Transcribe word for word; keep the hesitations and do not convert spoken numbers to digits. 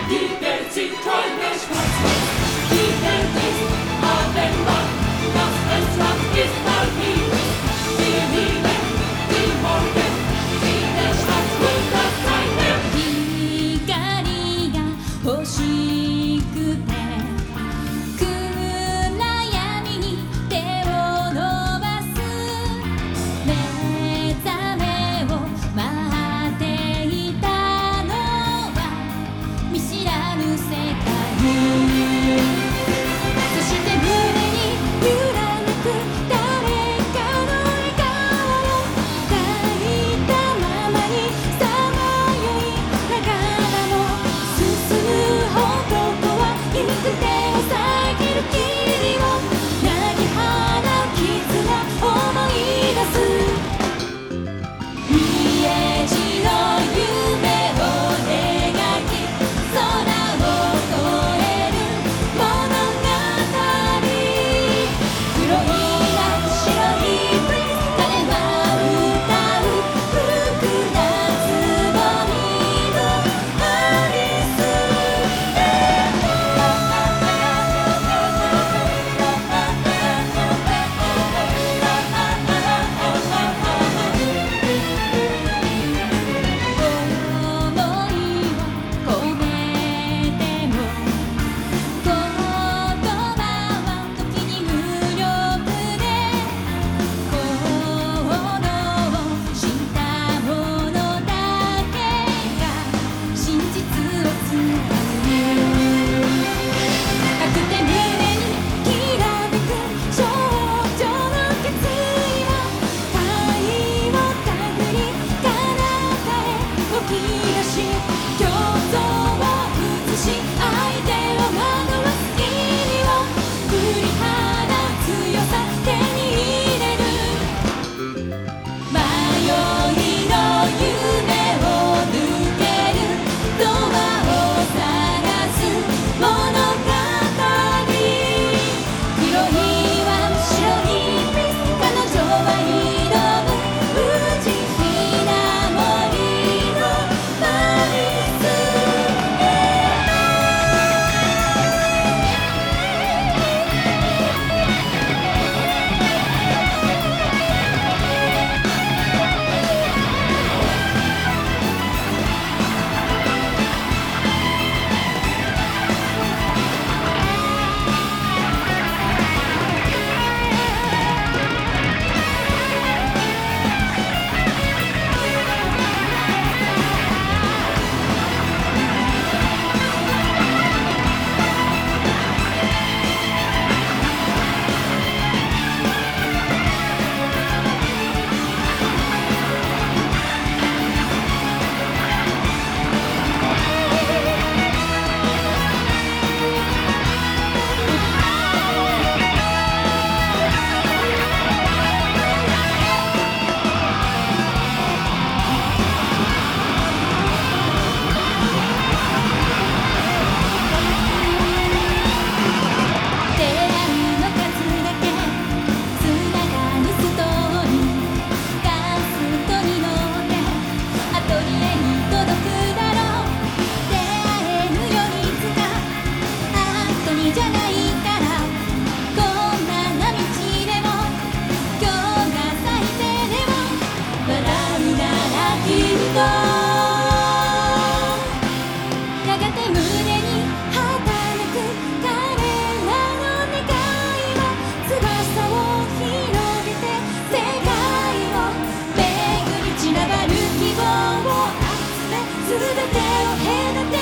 Die Welt sieht träumend schwarz aus. Die Welt ist auf dem Band, das Festland ist Magie. Wir lieben die Morgen, die der Stadt und das Seine. 光が欲しくて暗闇に手を伸ばす目覚めを待っていたのは見知らぬ世界そして胸に揺らめく誰かの笑顔を抱いたままにさまよいながらも進む男は行く手を遮る霧をなぎ払う絆思い出す家路の夢を描き空を越える物語黒いは白いプリンス彼は歌う福なつぼみのアリス想いを込めても言葉は時に無力で行動をした者だけが真実をつかむ赤くて胸にきらめく少女の決意を愛を手繰り彼方へ動き出し競争を映し相手を惑わす霧を振り払う強さ手に入れる迷いの夢を抜けるドアを探す物語黒いは白いプリンス彼女は挑む不慈悲な森のアリス出会いの数だけつながるストーリーガストに乗ってアトリエに届くだろう出会えるよいつか後にじゃないからこんな道でも今日が最低でも笑うならきっとやがて胸にはためく彼らの願いは翼を広げて世界を巡り散らばる希望を集め全てを隔て